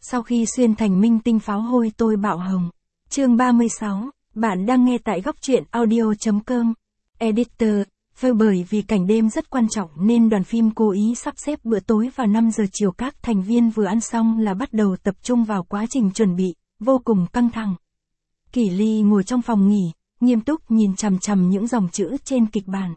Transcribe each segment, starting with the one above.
Sau khi xuyên thành minh tinh pháo hôi tôi bạo hồng. Chương 36, bạn đang nghe tại góc truyện audio.com. Editor, bởi vì cảnh đêm rất quan trọng nên đoàn phim cố ý sắp xếp bữa tối vào 5 giờ chiều, các thành viên vừa ăn xong là bắt đầu tập trung vào quá trình chuẩn bị, vô cùng căng thẳng. Kỷ Ly ngồi trong phòng nghỉ, nghiêm túc nhìn chằm chằm những dòng chữ trên kịch bản.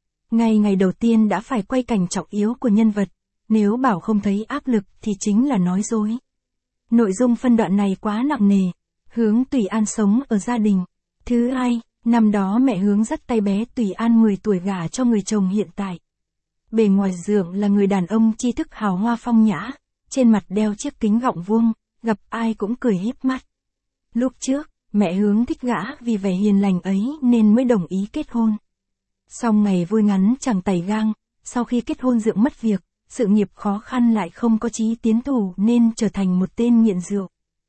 Ngày đầu tiên đã phải quay cảnh trọng yếu của nhân vật, nếu bảo không thấy áp lực thì chính là nói dối. Nội dung phân đoạn này quá nặng nề. Hướng Tùy An sống ở gia đình. Thứ hai, năm đó mẹ Hướng dắt tay bé Tùy An 10 tuổi gả cho người chồng hiện tại. Bề ngoài Dượng là người đàn ông tri thức hào hoa phong nhã, trên mặt đeo chiếc kính gọng vuông, gặp ai cũng cười híp mắt. Lúc trước, mẹ Hướng thích gã vì vẻ hiền lành ấy nên mới đồng ý kết hôn. Song ngày vui ngắn chẳng tày gang, sau khi kết hôn Dượng mất việc, sự nghiệp khó khăn lại không có chí tiến thủ nên trở thành một tên nghiện rượu.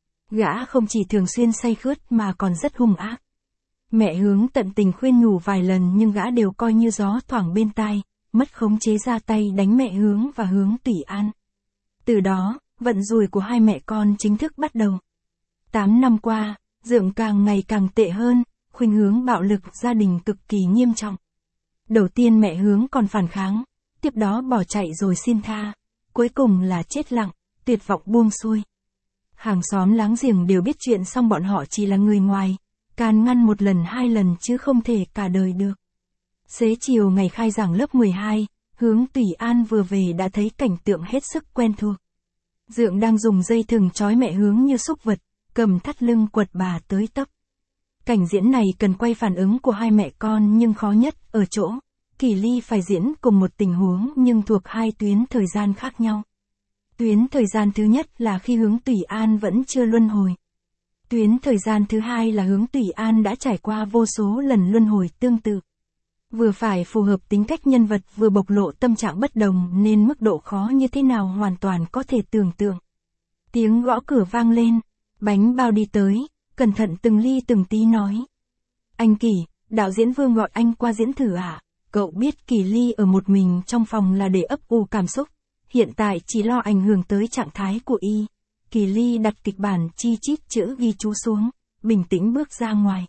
Gã không chỉ thường xuyên say khướt mà còn rất hung ác. Mẹ Hướng tận tình khuyên nhủ vài lần nhưng gã đều coi như gió thoảng bên tai, mất khống chế ra tay đánh mẹ Hướng và Hướng Tùy An. Từ đó, vận rủi của hai mẹ con chính thức bắt đầu. 8 năm qua, Dượng càng ngày càng tệ hơn, khuynh hướng bạo lực gia đình cực kỳ nghiêm trọng. Đầu tiên mẹ Hướng còn phản kháng, tiếp đó bỏ chạy rồi xin tha, cuối cùng là chết lặng, tuyệt vọng buông xuôi. Hàng xóm láng giềng đều biết chuyện song bọn họ chỉ là người ngoài, can ngăn một lần hai lần chứ không thể cả đời được. Xế chiều ngày khai giảng lớp 12, Hướng Tùy An vừa về đã thấy cảnh tượng hết sức quen thuộc. Dượng đang dùng dây thừng trói mẹ Hướng như súc vật, cầm thắt lưng quật bà tới tấp. Cảnh diễn này cần quay phản ứng của hai mẹ con nhưng khó nhất ở chỗ, Kỷ Ly phải diễn cùng một tình huống nhưng thuộc hai tuyến thời gian khác nhau. Tuyến thời gian thứ nhất là khi Hướng Tùy An vẫn chưa luân hồi. Tuyến thời gian thứ hai là Hướng Tùy An đã trải qua vô số lần luân hồi tương tự. Vừa phải phù hợp tính cách nhân vật vừa bộc lộ tâm trạng bất đồng nên mức độ khó như thế nào hoàn toàn có thể tưởng tượng. Tiếng gõ cửa vang lên, Bánh Bao đi tới, cẩn thận từng ly từng tí nói. Anh Kỷ, đạo diễn Vương gọi anh qua diễn thử à? Cậu biết Kỷ Ly ở một mình trong phòng là để ấp ủ cảm xúc, hiện tại chỉ lo ảnh hưởng tới trạng thái của y. Kỷ Ly đặt kịch bản chi chít chữ ghi chú xuống, bình tĩnh bước ra ngoài.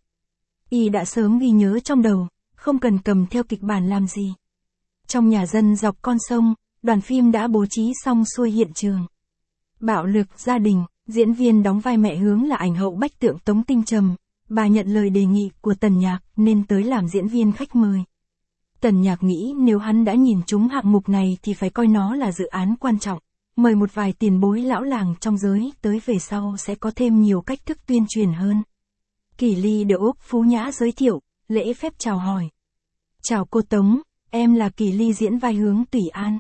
Y đã sớm ghi nhớ trong đầu, không cần cầm theo kịch bản làm gì. Trong nhà dân dọc con sông, đoàn phim đã bố trí xong xuôi hiện trường. Bạo lực gia đình, diễn viên đóng vai mẹ Hướng là ảnh hậu bách tượng Tống Tinh Trầm. Bà nhận lời đề nghị của Tần Nhạc nên tới làm diễn viên khách mời. Tần Nhạc nghĩ nếu hắn đã nhìn trúng hạng mục này thì phải coi nó là dự án quan trọng. Mời một vài tiền bối lão làng trong giới tới về sau sẽ có thêm nhiều cách thức tuyên truyền hơn. Kỷ Ly được Úc Phú Nhã giới thiệu, lễ phép chào hỏi. Chào cô Tống, em là Kỷ Ly diễn vai Hướng Tùy An.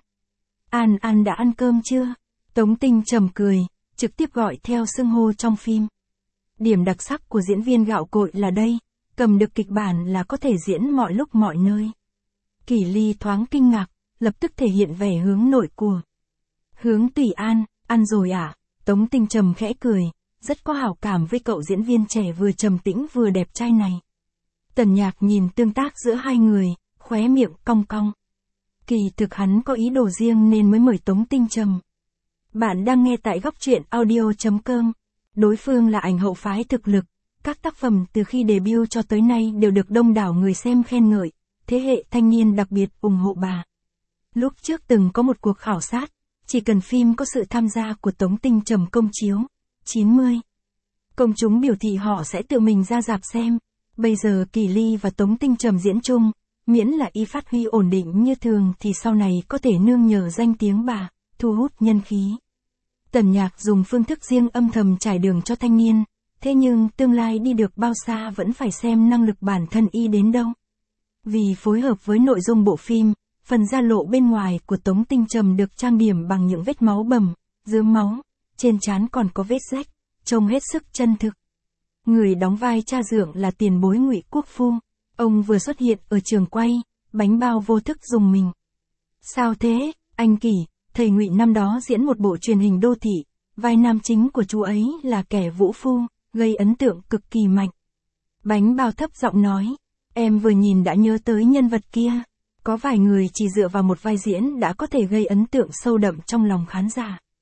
An đã ăn cơm chưa? Tống Tinh Trầm cười, trực tiếp gọi theo xưng hô trong phim. Điểm đặc sắc của diễn viên gạo cội là đây, cầm được kịch bản là có thể diễn mọi lúc mọi nơi. Kỷ Ly thoáng kinh ngạc, lập tức thể hiện vẻ hướng nội của. Hướng Tùy An, ăn rồi à? Tống Tinh Trầm khẽ cười, rất có hảo cảm với cậu diễn viên trẻ vừa trầm tĩnh vừa đẹp trai này. Tần Nhạc nhìn tương tác giữa hai người, khóe miệng cong cong. Kỳ thực hắn có ý đồ riêng nên mới mời Tống Tinh Trầm. Bạn đang nghe tại góc truyện audio.com. Đối phương là ảnh hậu phái thực lực, các tác phẩm từ khi debut cho tới nay đều được đông đảo người xem khen ngợi, thế hệ thanh niên đặc biệt ủng hộ bà. Lúc trước từng có một cuộc khảo sát, chỉ cần phim có sự tham gia của Tống Tinh Trầm công chiếu, 90. Công chúng biểu thị họ sẽ tự mình ra rạp xem. Bây giờ Kỷ Ly và Tống Tinh Trầm diễn chung, miễn là y phát huy ổn định như thường thì sau này có thể nương nhờ danh tiếng bà, thu hút nhân khí. Tần Nhạc dùng phương thức riêng âm thầm trải đường cho thanh niên, thế nhưng tương lai đi được bao xa vẫn phải xem năng lực bản thân y đến đâu. Vì phối hợp với nội dung bộ phim, phần da lộ bên ngoài của Tống Tinh Trầm được trang điểm bằng những vết máu bầm, rướm máu, trên trán còn có vết rách, trông hết sức chân thực. Người đóng vai cha Dượng là tiền bối Ngụy Quốc Phu, ông vừa xuất hiện ở trường quay, Bánh Bao vô thức dùng mình. Sao thế, anh Kỷ? Thầy Ngụy năm đó diễn một bộ truyền hình đô thị, vai nam chính của chú ấy là kẻ vũ phu, gây ấn tượng cực kỳ mạnh. Bánh Bao thấp giọng nói, em vừa nhìn đã nhớ tới nhân vật kia. Có vài người chỉ dựa vào một vai diễn đã có thể gây ấn tượng sâu đậm trong lòng khán giả.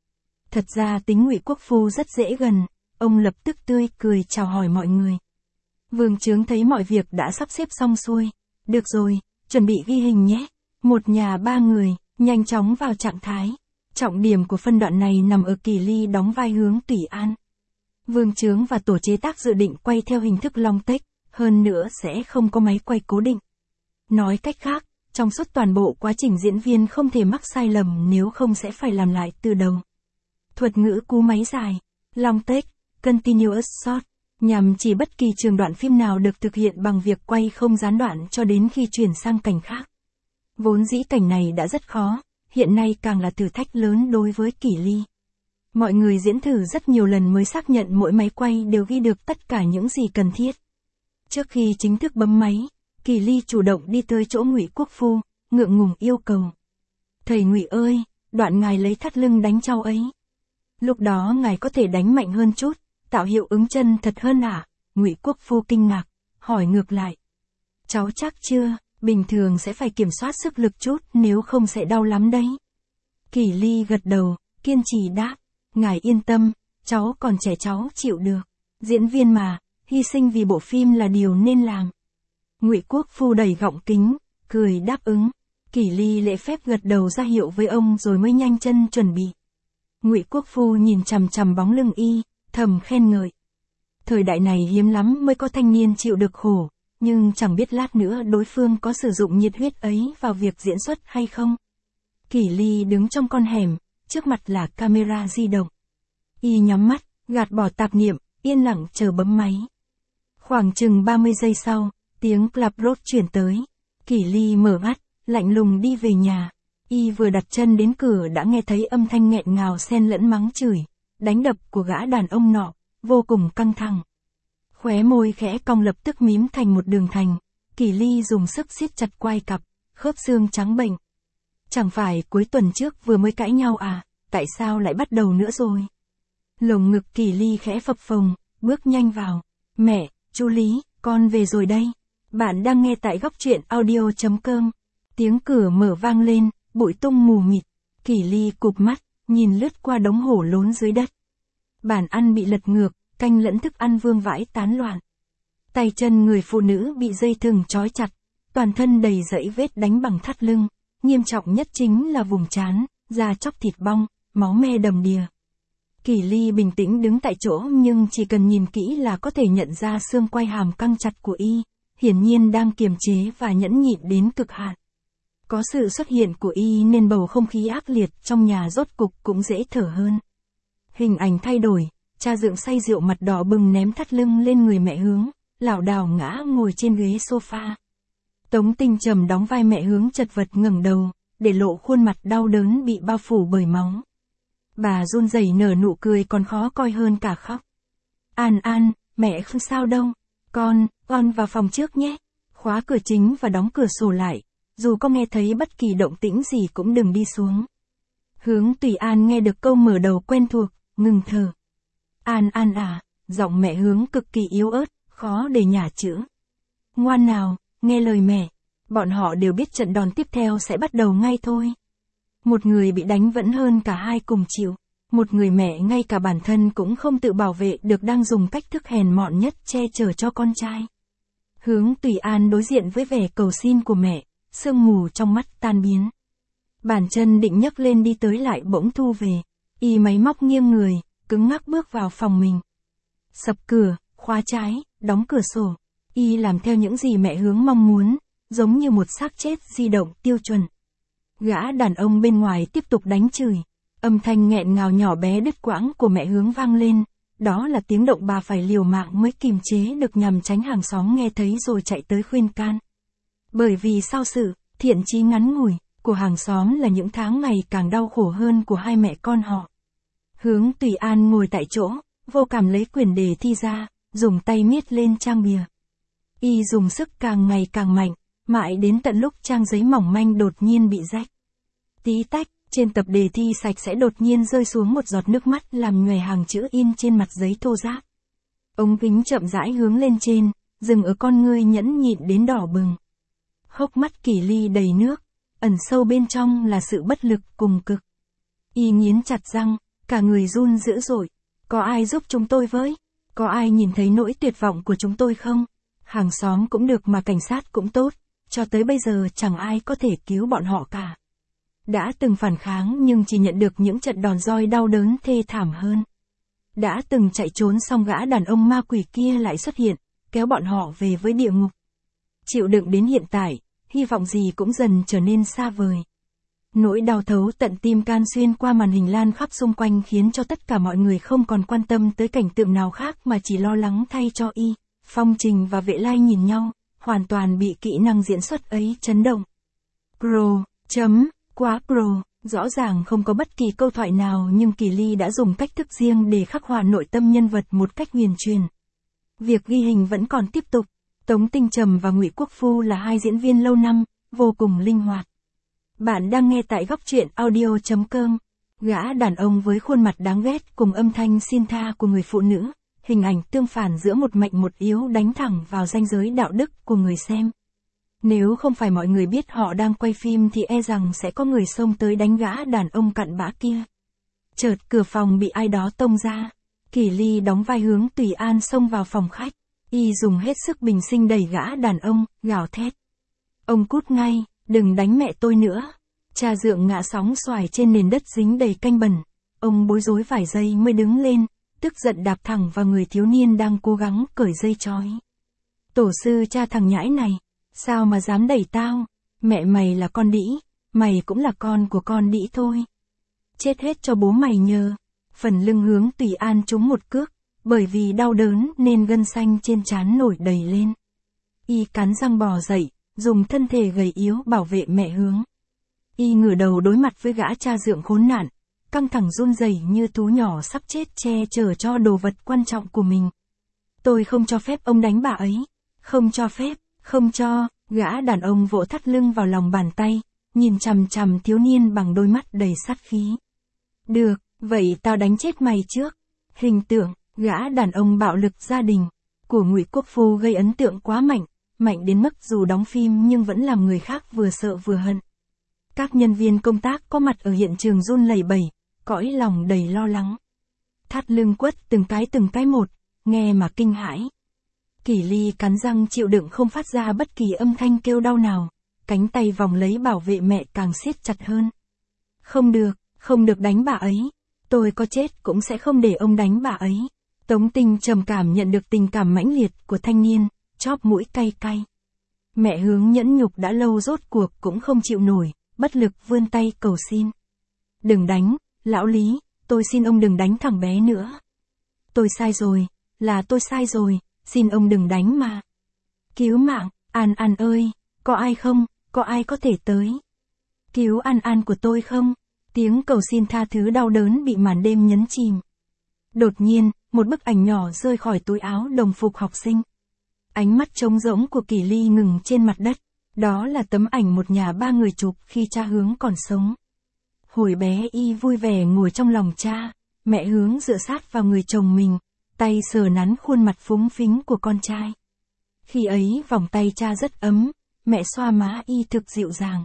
Thật ra tính Ngụy Quốc Phu rất dễ gần, ông lập tức tươi cười chào hỏi mọi người. Vương Chướng thấy mọi việc đã sắp xếp xong xuôi. Được rồi, chuẩn bị ghi hình nhé. Một nhà ba người, nhanh chóng vào trạng thái. Trọng điểm của phân đoạn này nằm ở Kỳ Ly đóng vai Hướng Tùy An. Vương Chướng và tổ chế tác dự định quay theo hình thức long take, hơn nữa sẽ không có máy quay cố định. Nói cách khác, trong suốt toàn bộ quá trình diễn viên không thể mắc sai lầm, nếu không sẽ phải làm lại từ đầu. Thuật ngữ cú máy dài, long take, continuous shot, nhằm chỉ bất kỳ trường đoạn phim nào được thực hiện bằng việc quay không gián đoạn cho đến khi chuyển sang cảnh khác. Vốn dĩ cảnh này đã rất khó, hiện nay càng là thử thách lớn đối với Kỳ Ly. Mọi người diễn thử rất nhiều lần mới xác nhận mỗi máy quay đều ghi được tất cả những gì cần thiết. Trước khi chính thức bấm máy, Kỳ Ly chủ động đi tới chỗ Ngụy Quốc Phu, ngượng ngùng yêu cầu. Thầy Ngụy ơi, đoạn ngài lấy thắt lưng đánh cháu ấy. Lúc đó ngài có thể đánh mạnh hơn chút, tạo hiệu ứng chân thật hơn à? Ngụy Quốc Phu kinh ngạc, hỏi ngược lại. Cháu chắc chưa, bình thường sẽ phải kiểm soát sức lực chút, nếu không sẽ đau lắm đấy. Kỳ Ly gật đầu, kiên trì đáp. Ngài yên tâm, cháu còn trẻ cháu chịu được. Diễn viên mà, hy sinh vì bộ phim là điều nên làm. Ngụy Quốc Phu đầy gọng kính, cười đáp ứng. Kỳ Ly lễ phép gật đầu ra hiệu với ông rồi mới nhanh chân chuẩn bị. Ngụy Quốc Phu nhìn chằm chằm bóng lưng y, thầm khen ngợi. Thời đại này hiếm lắm mới có thanh niên chịu được khổ, nhưng chẳng biết lát nữa đối phương có sử dụng nhiệt huyết ấy vào việc diễn xuất hay không. Kỳ Ly đứng trong con hẻm, trước mặt là camera di động. Y nhắm mắt, gạt bỏ tạp niệm, yên lặng chờ bấm máy. Khoảng chừng 30 giây sau, tiếng clap rốt chuyển tới. Kỳ Ly mở mắt, lạnh lùng đi về nhà. Y vừa đặt chân đến cửa đã nghe thấy âm thanh nghẹn ngào xen lẫn mắng chửi, đánh đập của gã đàn ông nọ, vô cùng căng thẳng. Khóe môi khẽ cong lập tức mím thành một đường thành. Kỳ Ly dùng sức siết chặt quai cặp, khớp xương trắng bệch. Chẳng phải cuối tuần trước vừa mới cãi nhau à, tại sao lại bắt đầu nữa rồi? Lồng ngực Kỳ Ly khẽ phập phồng, bước nhanh vào. Mẹ, chú Lý, con về rồi đây. Bạn đang nghe tại góc truyện audio.com. Tiếng cửa mở vang lên, bụi tung mù mịt. Kỳ Ly cụp mắt, nhìn lướt qua đống hổ lốn dưới đất. Bàn ăn bị lật ngược, canh lẫn thức ăn vương vãi tán loạn. Tay chân người phụ nữ bị dây thừng trói chặt, toàn thân đầy dẫy vết đánh bằng thắt lưng. Nghiêm trọng nhất chính là vùng trán, da chóc thịt bong, máu me đầm đìa. Kỳ Ly bình tĩnh đứng tại chỗ nhưng chỉ cần nhìn kỹ là có thể nhận ra xương quai hàm căng chặt của y, hiển nhiên đang kiềm chế và nhẫn nhịn đến cực hạn. Có sự xuất hiện của y nên bầu không khí ác liệt trong nhà rốt cục cũng dễ thở hơn. Hình ảnh thay đổi, cha Dượng say rượu mặt đỏ bừng ném thắt lưng lên người mẹ Hướng, lảo đảo ngã ngồi trên ghế sofa. Tống Tinh Trầm đóng vai mẹ Hướng chật vật ngẩng đầu, để lộ khuôn mặt đau đớn bị bao phủ bởi máu. Bà run rẩy nở nụ cười còn khó coi hơn cả khóc. An, mẹ không sao đâu. Con vào phòng trước nhé. Khóa cửa chính và đóng cửa sổ lại. Dù có nghe thấy bất kỳ động tĩnh gì cũng đừng đi xuống. Hướng Tùy An nghe được câu mở đầu quen thuộc, ngừng thở. An à, giọng mẹ Hướng cực kỳ yếu ớt, khó để nhả chữ. Ngoan nào, nghe lời mẹ. Bọn họ đều biết trận đòn tiếp theo sẽ bắt đầu ngay thôi. Một người bị đánh vẫn hơn cả hai cùng chịu. Một người mẹ ngay cả bản thân cũng không tự bảo vệ được đang dùng cách thức hèn mọn nhất che chở cho con trai. Hướng Tùy An đối diện với vẻ cầu xin của mẹ, sương mù trong mắt tan biến. Bàn chân định nhấc lên đi tới lại bỗng thu về. Y máy móc nghiêng người, cứng ngắc bước vào phòng mình. Sập cửa, khóa trái, đóng cửa sổ. Y làm theo những gì mẹ Hướng mong muốn, giống như một xác chết di động tiêu chuẩn. Gã đàn ông bên ngoài tiếp tục đánh chửi. Âm thanh nghẹn ngào nhỏ bé đứt quãng của mẹ Hướng vang lên. Đó là tiếng động bà phải liều mạng mới kìm chế được nhằm tránh hàng xóm nghe thấy rồi chạy tới khuyên can. Bởi vì sau sự thiện chí ngắn ngủi của hàng xóm là những tháng ngày càng đau khổ hơn của hai mẹ con họ. Hướng Tùy An ngồi tại chỗ, vô cảm lấy quyển đề thi ra, dùng tay miết lên trang bìa. Y dùng sức càng ngày càng mạnh, mãi đến tận lúc trang giấy mỏng manh đột nhiên bị rách. Tí tách, trên tập đề thi sạch sẽ đột nhiên rơi xuống một giọt nước mắt làm nhòe hàng chữ in trên mặt giấy thô ráp. Ống kính chậm rãi hướng lên trên, dừng ở con ngươi nhẫn nhịn đến đỏ bừng. Hốc mắt Kỳ Ly đầy nước, ẩn sâu bên trong là sự bất lực cùng cực. Y nghiến chặt răng, cả người run dữ dội. Có ai giúp chúng tôi với? Có ai nhìn thấy nỗi tuyệt vọng của chúng tôi không? Hàng xóm cũng được mà cảnh sát cũng tốt, cho tới bây giờ chẳng ai có thể cứu bọn họ cả. Đã từng phản kháng nhưng chỉ nhận được những trận đòn roi đau đớn thê thảm hơn. Đã từng chạy trốn xong gã đàn ông ma quỷ kia lại xuất hiện, kéo bọn họ về với địa ngục. Chịu đựng đến hiện tại, hy vọng gì cũng dần trở nên xa vời. Nỗi đau thấu tận tim can xuyên qua màn hình lan khắp xung quanh khiến cho tất cả mọi người không còn quan tâm tới cảnh tượng nào khác mà chỉ lo lắng thay cho Y. Phong Trình và Vệ Lai nhìn nhau, hoàn toàn bị kỹ năng diễn xuất ấy chấn động. Quá pro, rõ ràng không có bất kỳ câu thoại nào nhưng Kỳ Ly đã dùng cách thức riêng để khắc họa nội tâm nhân vật một cách huyền truyền. Việc ghi hình vẫn còn tiếp tục. Tống Tinh Trầm và Ngụy Quốc Phu là hai diễn viên lâu năm, vô cùng linh hoạt. Bạn đang nghe tại góc truyện audio.com. Gã đàn ông với khuôn mặt đáng ghét cùng âm thanh xin tha của người phụ nữ, hình ảnh tương phản giữa một mạnh một yếu đánh thẳng vào ranh giới đạo đức của người xem. Nếu không phải mọi người biết họ đang quay phim thì e rằng sẽ có người xông tới đánh gã đàn ông cặn bã kia. Chợt cửa phòng bị ai đó tông ra. Kỳ Ly đóng vai Hướng Tùy An xông vào phòng khách. Y dùng hết sức bình sinh đẩy gã đàn ông, gào thét. Ông cút ngay, đừng đánh mẹ tôi nữa. Cha Dượng ngã sóng xoài trên nền đất dính đầy canh bẩn. Ông bối rối vài giây mới đứng lên, tức giận đạp thẳng vào người thiếu niên đang cố gắng cởi dây trói. Tổ sư cha thằng nhãi này, sao mà dám đẩy tao? Mẹ mày là con đĩ, mày cũng là con của con đĩ thôi. Chết hết cho bố mày nhờ. Phần lưng Hướng Tùy An trúng một cước, bởi vì đau đớn nên gân xanh trên trán nổi đầy lên. Y cắn răng bò dậy, dùng thân thể gầy yếu bảo vệ mẹ Hướng. Y ngửa đầu đối mặt với gã cha Dượng khốn nạn, căng thẳng run rẩy như thú nhỏ sắp chết che chở cho đồ vật quan trọng của mình. Tôi không cho phép ông đánh bà ấy. Không cho phép, không cho. Gã đàn ông vỗ thắt lưng vào lòng bàn tay, nhìn chằm chằm thiếu niên bằng đôi mắt đầy sát khí. Được, vậy tao đánh chết mày trước. Hình tượng, gã đàn ông bạo lực gia đình của Ngụy Quốc Phu gây ấn tượng quá mạnh, mạnh đến mức dù đóng phim nhưng vẫn làm người khác vừa sợ vừa hận. Các nhân viên công tác có mặt ở hiện trường run lẩy bẩy, cõi lòng đầy lo lắng. Thắt lưng quất từng cái một, nghe mà kinh hãi. Kỳ Ly cắn răng chịu đựng không phát ra bất kỳ âm thanh kêu đau nào, cánh tay vòng lấy bảo vệ mẹ càng siết chặt hơn. Không được đánh bà ấy. Tôi có chết cũng sẽ không để ông đánh bà ấy. Tống Tinh Trầm cảm nhận được tình cảm mãnh liệt của thanh niên, chóp mũi cay cay. Mẹ Hướng nhẫn nhục đã lâu rốt cuộc cũng không chịu nổi, bất lực vươn tay cầu xin. Đừng đánh, lão Lý, tôi xin ông đừng đánh thằng bé nữa. Tôi sai rồi, là tôi sai rồi, xin ông đừng đánh mà. Cứu mạng, An An ơi, có ai không, có ai có thể tới. Cứu An An của tôi không? Tiếng cầu xin tha thứ đau đớn bị màn đêm nhấn chìm. Đột nhiên, một bức ảnh nhỏ rơi khỏi túi áo đồng phục học sinh. Ánh mắt trống rỗng của Kỳ Ly ngừng trên mặt đất. Đó là tấm ảnh một nhà ba người chụp khi cha Hướng còn sống. Hồi bé Y vui vẻ ngồi trong lòng cha, mẹ Hướng dựa sát vào người chồng mình, tay sờ nắn khuôn mặt phúng phính của con trai. Khi ấy vòng tay cha rất ấm, mẹ xoa má Y thực dịu dàng.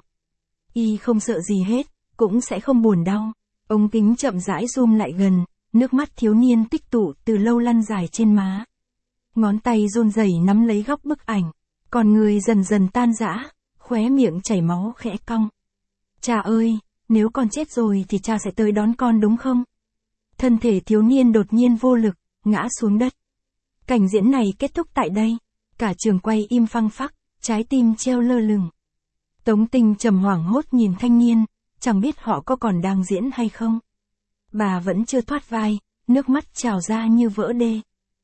Y không sợ gì hết, cũng sẽ không buồn đau. Ống kính chậm rãi zoom lại gần, nước mắt thiếu niên tích tụ từ lâu lăn dài trên má. Ngón tay run rẩy nắm lấy góc bức ảnh, còn người dần dần tan rã, khóe miệng chảy máu khẽ cong. Cha ơi, nếu con chết rồi thì cha sẽ tới đón con đúng không? Thân thể thiếu niên đột nhiên vô lực, ngã xuống đất. Cảnh diễn này kết thúc tại đây. Cả trường quay im phăng phắc, trái tim treo lơ lửng. Tống Tinh Trầm hoảng hốt nhìn thanh niên, chẳng biết họ có còn đang diễn hay không. Bà vẫn chưa thoát vai, nước mắt trào ra như vỡ đê.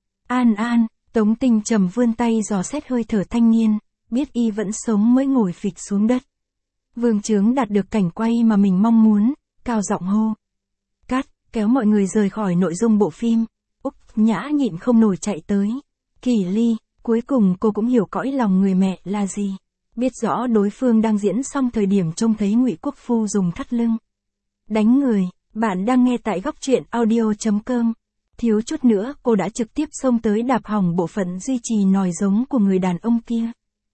An An, Tống Tinh Trầm vươn tay dò xét hơi thở thanh niên, biết Y vẫn sống mới ngồi phịch xuống đất. Vương Chướng đạt được cảnh quay mà mình mong muốn, cao giọng hô. Cắt, kéo mọi người rời khỏi nội dung bộ phim. Úc Nhã nhịn không nổi chạy tới. Kỳ Ly, cuối cùng cô cũng hiểu cõi lòng người mẹ là gì. Biết rõ đối phương đang diễn xong thời điểm trông thấy Ngụy Quốc Phu dùng thắt lưng đánh người. Bạn đang nghe tại góc truyện audio.com. Thiếu chút nữa cô đã trực tiếp xông tới đạp hỏng bộ phận duy trì nòi giống của người đàn ông kia.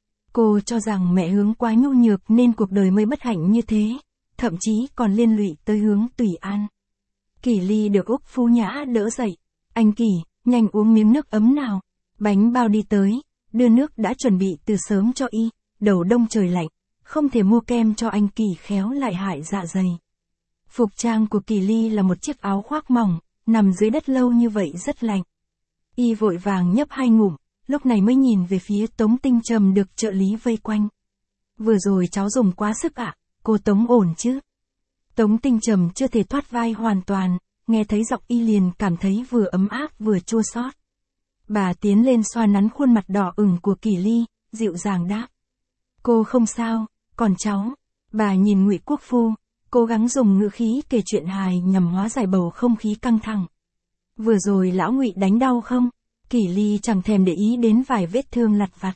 Cô cho rằng mẹ Hướng quá nhu nhược nên cuộc đời mới bất hạnh như thế, thậm chí còn liên lụy tới Hướng Tùy An. Kỷ Ly được Úc Phú Nhã đỡ dậy. Anh Kỷ, nhanh uống miếng nước ấm nào. Bánh bao đi tới, đưa nước đã chuẩn bị từ sớm cho y. Đầu đông trời lạnh, không thể mua kem cho anh Kỷ khéo lại hại dạ dày. Phục trang của Kỷ Ly là một chiếc áo khoác mỏng, nằm dưới đất lâu như vậy rất lạnh. Y vội vàng nhấp 2 ngụm, lúc này mới nhìn về phía Tống Tinh Trầm được trợ lý vây quanh. Vừa rồi cháu dùng quá sức ạ, cô Tống ổn chứ? Tống Tinh Trầm chưa thể thoát vai hoàn toàn, nghe thấy giọng y liền cảm thấy vừa ấm áp vừa chua xót. Bà tiến lên xoa nắn khuôn mặt đỏ ửng của Kỷ Ly, dịu dàng đáp. Cô không sao, còn cháu. Bà nhìn Ngụy Quốc Phu, cố gắng dùng ngữ khí kể chuyện hài nhằm hóa giải bầu không khí căng thẳng. Vừa rồi lão Ngụy đánh đau không? Kỷ Ly chẳng thèm để ý đến vài vết thương lặt vặt.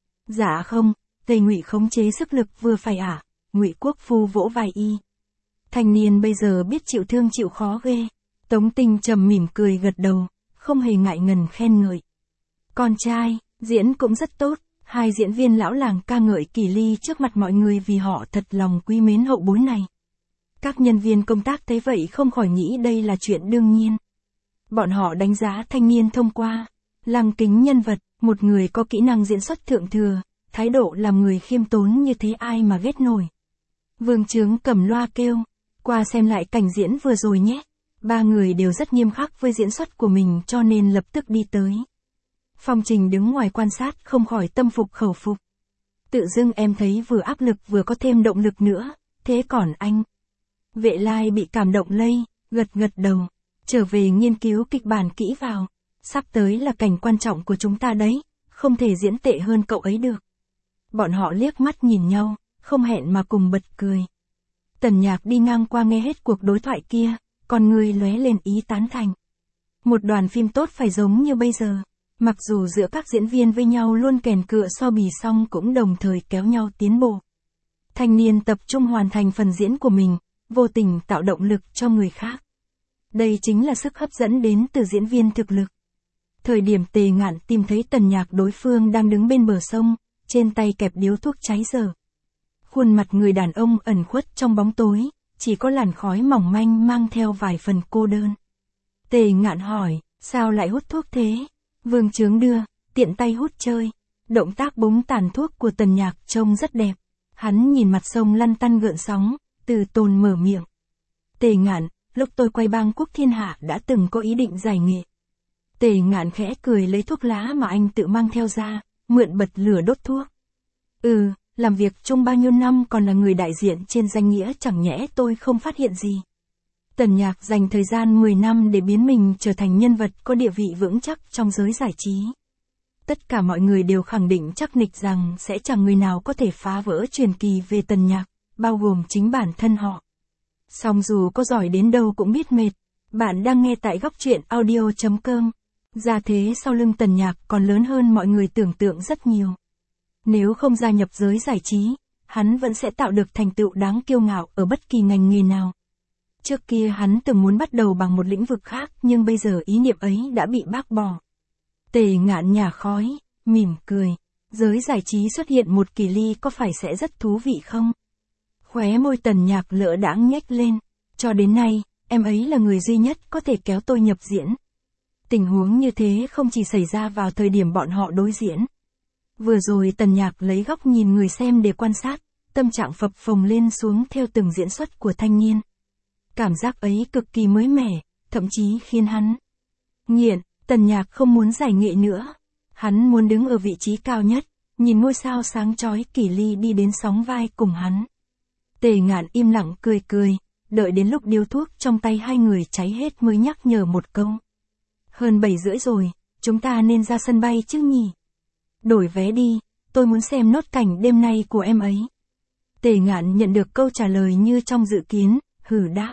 Dạ không, thầy Ngụy khống chế sức lực vừa phải ạ. Ngụy Quốc Phu vỗ vai y. Thanh niên bây giờ biết chịu thương chịu khó ghê. Tống Tinh Trầm mỉm cười gật đầu, không hề ngại ngần khen ngợi. Con trai, diễn cũng rất tốt. Hai diễn viên lão làng ca ngợi Kỷ Ly trước mặt mọi người vì họ thật lòng quý mến hậu bối này. Các nhân viên công tác thấy vậy không khỏi nghĩ đây là chuyện đương nhiên. Bọn họ đánh giá thanh niên thông qua lăng kính nhân vật, một người có kỹ năng diễn xuất thượng thừa, thái độ làm người khiêm tốn như thế ai mà ghét nổi. Vương Chướng cầm loa kêu, qua xem lại cảnh diễn vừa rồi nhé. Ba người đều rất nghiêm khắc với diễn xuất của mình cho nên lập tức đi tới. Phong Trình đứng ngoài quan sát không khỏi tâm phục khẩu phục. Tự dưng em thấy vừa áp lực vừa có thêm động lực nữa, thế còn anh? Vệ Lai bị cảm động lây, gật gật đầu, trở về nghiên cứu kịch bản kỹ vào. Sắp tới là cảnh quan trọng của chúng ta đấy, không thể diễn tệ hơn cậu ấy được. Bọn họ liếc mắt nhìn nhau, không hẹn mà cùng bật cười. Tần Nhạc đi ngang qua nghe hết cuộc đối thoại kia, con người lóe lên ý tán thành. Một đoàn phim tốt phải giống như bây giờ. Mặc dù giữa các diễn viên với nhau luôn kèn cựa so bì song cũng đồng thời kéo nhau tiến bộ. Thanh niên tập trung hoàn thành phần diễn của mình, vô tình tạo động lực cho người khác. Đây chính là sức hấp dẫn đến từ diễn viên thực lực. Thời điểm Tề Ngạn tìm thấy Tần Nhạc đối phương đang đứng bên bờ sông, trên tay kẹp điếu thuốc cháy dở. Khuôn mặt người đàn ông ẩn khuất trong bóng tối, chỉ có làn khói mỏng manh mang theo vài phần cô đơn. Tề Ngạn hỏi, sao lại hút thuốc thế? Vương Chướng đưa, tiện tay hút chơi. Động tác búng tàn thuốc của Tần Nhạc trông rất đẹp. Hắn nhìn mặt sông lăn tăn gợn sóng, từ tốn mở miệng. Tề Ngạn, lúc tôi quay Bang Quốc Thiên Hạ đã từng có ý định giải nghệ. Tề Ngạn khẽ cười lấy thuốc lá mà anh tự mang theo ra, mượn bật lửa đốt thuốc. Làm việc chung bao nhiêu năm còn là người đại diện trên danh nghĩa chẳng nhẽ tôi không phát hiện gì. Tần Nhạc dành thời gian 10 năm để biến mình trở thành nhân vật có địa vị vững chắc trong giới giải trí. Tất cả mọi người đều khẳng định chắc nịch rằng sẽ chẳng người nào có thể phá vỡ truyền kỳ về Tần Nhạc, bao gồm chính bản thân họ. Song dù có giỏi đến đâu cũng biết mệt. Bạn đang nghe tại Góc Truyện Audio.com. Gia thế sau lưng Tần Nhạc còn lớn hơn mọi người tưởng tượng rất nhiều. Nếu không gia nhập giới giải trí, hắn vẫn sẽ tạo được thành tựu đáng kiêu ngạo ở bất kỳ ngành nghề nào. Trước kia hắn từng muốn bắt đầu bằng một lĩnh vực khác nhưng bây giờ ý niệm ấy đã bị bác bỏ. Tề Ngạn nhả khói, mỉm cười. Giới giải trí xuất hiện một Kỷ Ly có phải sẽ rất thú vị không? Khóe môi Tần Nhạc lỡ đãng nhếch lên. Cho đến nay, em ấy là người duy nhất có thể kéo tôi nhập diễn. Tình huống như thế không chỉ xảy ra vào thời điểm bọn họ đối diễn. Vừa rồi Tần Nhạc lấy góc nhìn người xem để quan sát, tâm trạng phập phồng lên xuống theo từng diễn xuất của thanh niên. Cảm giác ấy cực kỳ mới mẻ, thậm chí khiến hắn nghiện. Tần Nhạc không muốn giải nghệ nữa. Hắn muốn đứng ở vị trí cao nhất, nhìn ngôi sao sáng chói Kỷ Ly đi đến sóng vai cùng hắn. Tề Ngạn im lặng cười cười, đợi đến lúc điếu thuốc trong tay hai người cháy hết mới nhắc nhở một câu. Hơn 7:30 rồi, chúng ta nên ra sân bay chứ nhỉ? Đổi vé đi, tôi muốn xem nốt cảnh đêm nay của em ấy. Tề Ngạn nhận được câu trả lời như trong dự kiến, hừ đáp.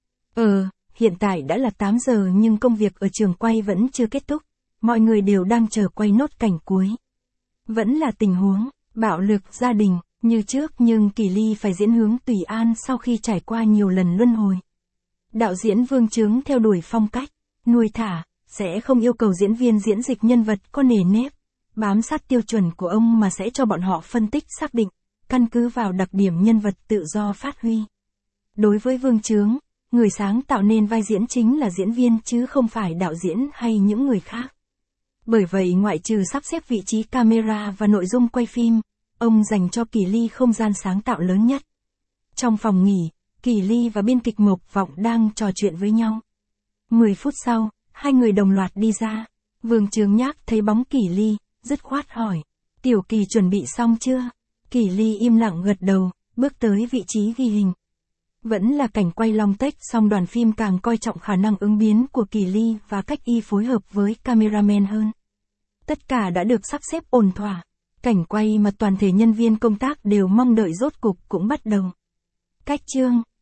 Hiện tại đã là 8 giờ nhưng công việc ở trường quay vẫn chưa kết thúc. Mọi người đều đang chờ quay nốt cảnh cuối. Vẫn là tình huống, bạo lực gia đình, như trước nhưng Kỷ Ly phải diễn hướng Tùy An sau khi trải qua nhiều lần luân hồi. Đạo diễn Vương Chướng theo đuổi phong cách, nuôi thả, sẽ không yêu cầu diễn viên diễn dịch nhân vật có nề nếp, bám sát tiêu chuẩn của ông mà sẽ cho bọn họ phân tích xác định, căn cứ vào đặc điểm nhân vật tự do phát huy. Đối với Vương Chướng, người sáng tạo nên vai diễn chính là diễn viên chứ không phải đạo diễn hay những người khác. Bởi vậy ngoại trừ sắp xếp vị trí camera và nội dung quay phim, ông dành cho Kỳ Ly không gian sáng tạo lớn nhất. Trong phòng nghỉ, Kỳ Ly và biên kịch Mộc Vọng đang trò chuyện với nhau. 10 phút sau, hai người đồng loạt đi ra. Vương Chướng Nhác thấy bóng Kỳ Ly, dứt khoát hỏi. Tiểu Kỳ chuẩn bị xong chưa? Kỳ Ly im lặng gật đầu, bước tới vị trí ghi hình. Vẫn là cảnh quay long take, song đoàn phim càng coi trọng khả năng ứng biến của Kỳ Ly và cách y phối hợp với cameraman hơn. Tất cả đã được sắp xếp ổn thỏa. Cảnh quay mà toàn thể nhân viên công tác đều mong đợi rốt cục cũng bắt đầu. Cách chương